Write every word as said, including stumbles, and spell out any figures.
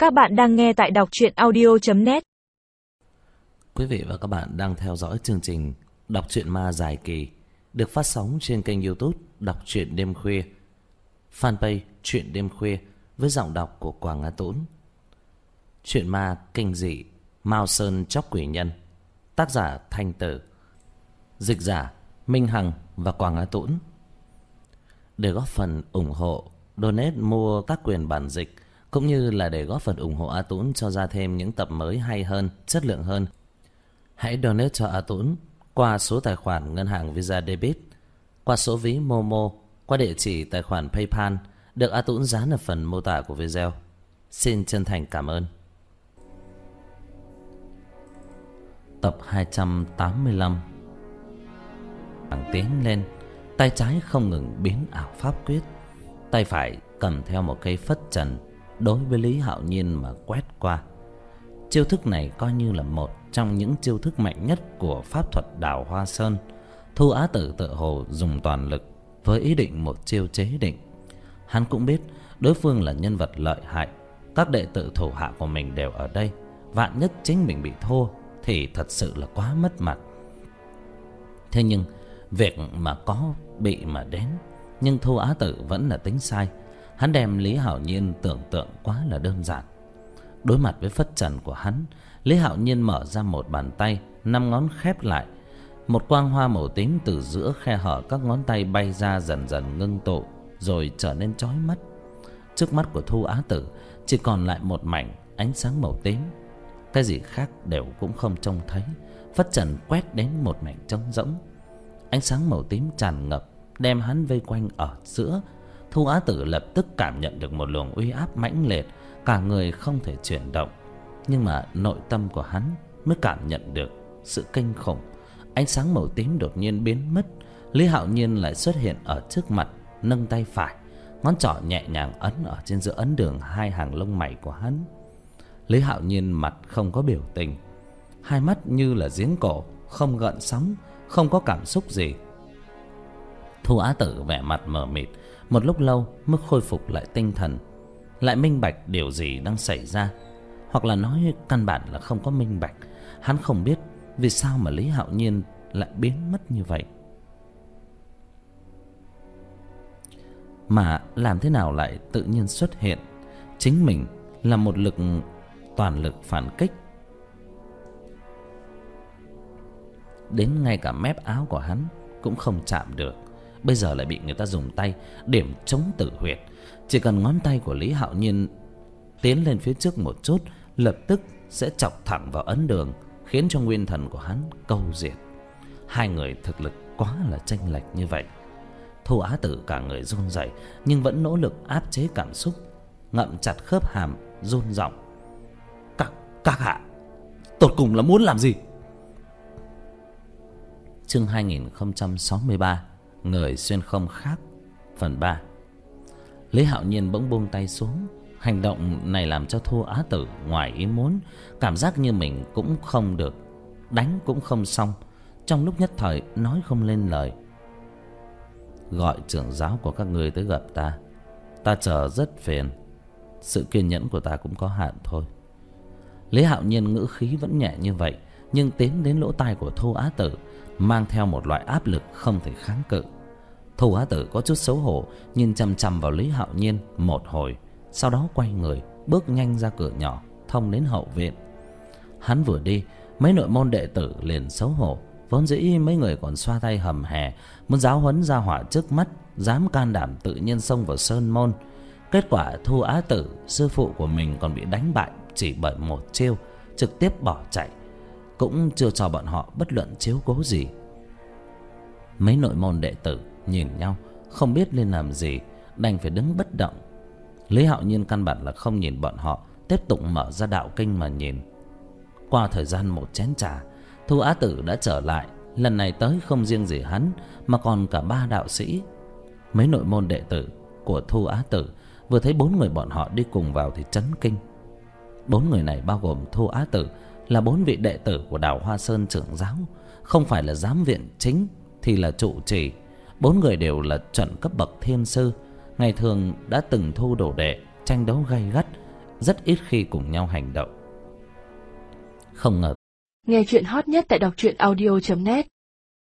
Các bạn đang nghe tại đọc truyện audio chấm net. Quý vị và các bạn đang theo dõi chương trình Đọc truyện ma dài kỳ được phát sóng trên kênh YouTube Đọc truyện đêm khuya, fanpage Truyện đêm khuya với giọng đọc của Quảng Á Tũng. Truyện ma kinh dị Mao Sơn Chóc Quỷ Nhân, tác giả Thanh Tử, dịch giả Minh Hằng và Quảng Á Tũng. Để góp phần ủng hộ, donate mua các quyền bản dịch cũng như là để góp phần ủng hộ A Tũng cho ra thêm những tập mới hay hơn, chất lượng hơn, hãy donate cho A Tũng qua số tài khoản ngân hàng Visa Debit, qua số ví Momo, qua địa chỉ tài khoản PayPal được A Tũng dán ở phần mô tả của video. Xin chân thành cảm ơn. Tập hai trăm tám mươi lăm. Thằng tiến lên, tay trái không ngừng biến ảo pháp quyết, tay phải cầm theo một cây phất trần đối với Lý Hạo Nhiên mà quét qua. Chiêu thức này coi như là một trong những chiêu thức mạnh nhất của pháp thuật Đào Hoa Sơn. Thu Á Tử tự hồ dùng toàn lực với ý định một chiêu chế định. Hắn cũng biết đối phương là nhân vật lợi hại, các đệ tử thủ hạ của mình đều ở đây, vạn nhất chính mình bị thua thì thật sự là quá mất mặt. Thế nhưng việc mà có bị mà đến, nhưng Thu Á Tử vẫn là tính sai. Hắn đem Lý Hạo Nhiên tưởng tượng quá là đơn giản. Đối mặt với phất trần của hắn, Lý Hạo Nhiên mở ra một bàn tay, năm ngón khép lại. Một quang hoa màu tím từ giữa khe hở các ngón tay bay ra, dần dần ngưng tụ rồi trở nên chói mắt. Trước mắt của Thu Á Tử chỉ còn lại một mảnh ánh sáng màu tím, cái gì khác đều cũng không trông thấy. Phất trần quét đến một mảnh trống rỗng, ánh sáng màu tím tràn ngập đem hắn vây quanh ở giữa. Thu Á Tử lập tức cảm nhận được một luồng uy áp mãnh liệt, cả người không thể chuyển động. Nhưng mà nội tâm của hắn mới cảm nhận được sự kinh khủng. Ánh sáng màu tím đột nhiên biến mất. Lý Hạo Nhiên lại xuất hiện ở trước mặt, nâng tay phải, ngón trỏ nhẹ nhàng ấn ở trên giữa ấn đường hai hàng lông mày của hắn. Lý Hạo Nhiên mặt không có biểu tình, hai mắt như là giếng cổ, không gợn sóng, không có cảm xúc gì. Thu Á Tử vẻ mặt mờ mịt một lúc lâu mới khôi phục lại tinh thần, lại minh bạch điều gì đang xảy ra. Hoặc là nói căn bản là không có minh bạch. Hắn không biết vì sao mà Lý Hạo Nhiên lại biến mất như vậy, mà làm thế nào lại tự nhiên xuất hiện. Chính mình là một lực toàn lực phản kích, đến ngay cả mép áo của hắn cũng không chạm được. Bây giờ lại bị người ta dùng tay điểm chống tử huyệt. Chỉ cần ngón tay của Lý Hạo Nhiên tiến lên phía trước một chút, lập tức sẽ chọc thẳng vào ấn đường, khiến cho nguyên thần của hắn câu diệt. Hai người thực lực quá là chênh lệch như vậy. Thu Á Tử cả người run rẩy nhưng vẫn nỗ lực áp chế cảm xúc, ngậm chặt khớp hàm, run giọng: Các, các hạ, tột cùng là muốn làm gì? Chương hai nghìn không trăm sáu mươi ba, Người xuyên không khác, phần ba. Lý Hạo Nhiên bỗng buông tay xuống. Hành động này làm cho Thu Á Tử ngoài ý muốn, cảm giác như mình cũng không được, đánh cũng không xong. Trong lúc nhất thời nói không lên lời. Gọi trưởng giáo của các ngươi tới gặp ta, ta chờ rất phiền. Sự kiên nhẫn của ta cũng có hạn thôi. Lý Hạo Nhiên ngữ khí vẫn nhẹ như vậy, nhưng tiến đến lỗ tai của Thu Á Tử mang theo một loại áp lực không thể kháng cự. Thu Á Tử có chút xấu hổ, nhìn chằm chằm vào Lý Hạo Nhiên một hồi, sau đó quay người bước nhanh ra cửa nhỏ thông đến hậu viện. Hắn vừa đi, mấy nội môn đệ tử liền xấu hổ. Vốn dĩ mấy người còn xoa tay hầm hè muốn giáo huấn gia hỏa trước mắt, dám can đảm tự nhiên xông vào sơn môn. Kết quả Thu Á Tử, sư phụ của mình, còn bị đánh bại chỉ bởi một chiêu, trực tiếp bỏ chạy, cũng chưa cho bọn họ bất luận chiếu cố gì. Mấy nội môn đệ tử nhìn nhau không biết nên làm gì, đành phải đứng bất động. Lý Hạo Nhiên căn bản là không nhìn bọn họ, tiếp tục mở ra đạo kinh mà nhìn. Qua thời gian một chén trà, Thu Á Tử đã trở lại. Lần này tới không riêng gì hắn, mà còn cả ba đạo sĩ. Mấy nội môn đệ tử của Thu Á Tử vừa thấy bốn người bọn họ đi cùng vào thì chấn kinh. Bốn người này bao gồm Thu Á Tử là bốn vị đệ tử của Đào Hoa Sơn trưởng giáo, không phải là giám viện chính thì là trụ trì. Bốn người đều là chuẩn cấp bậc thiên sư, ngày thường đã từng thu đồ đệ, tranh đấu gay gắt, rất ít khi cùng nhau hành động. Không ngờ nghe chuyện hot nhất tại đọc truyện audio chấm net.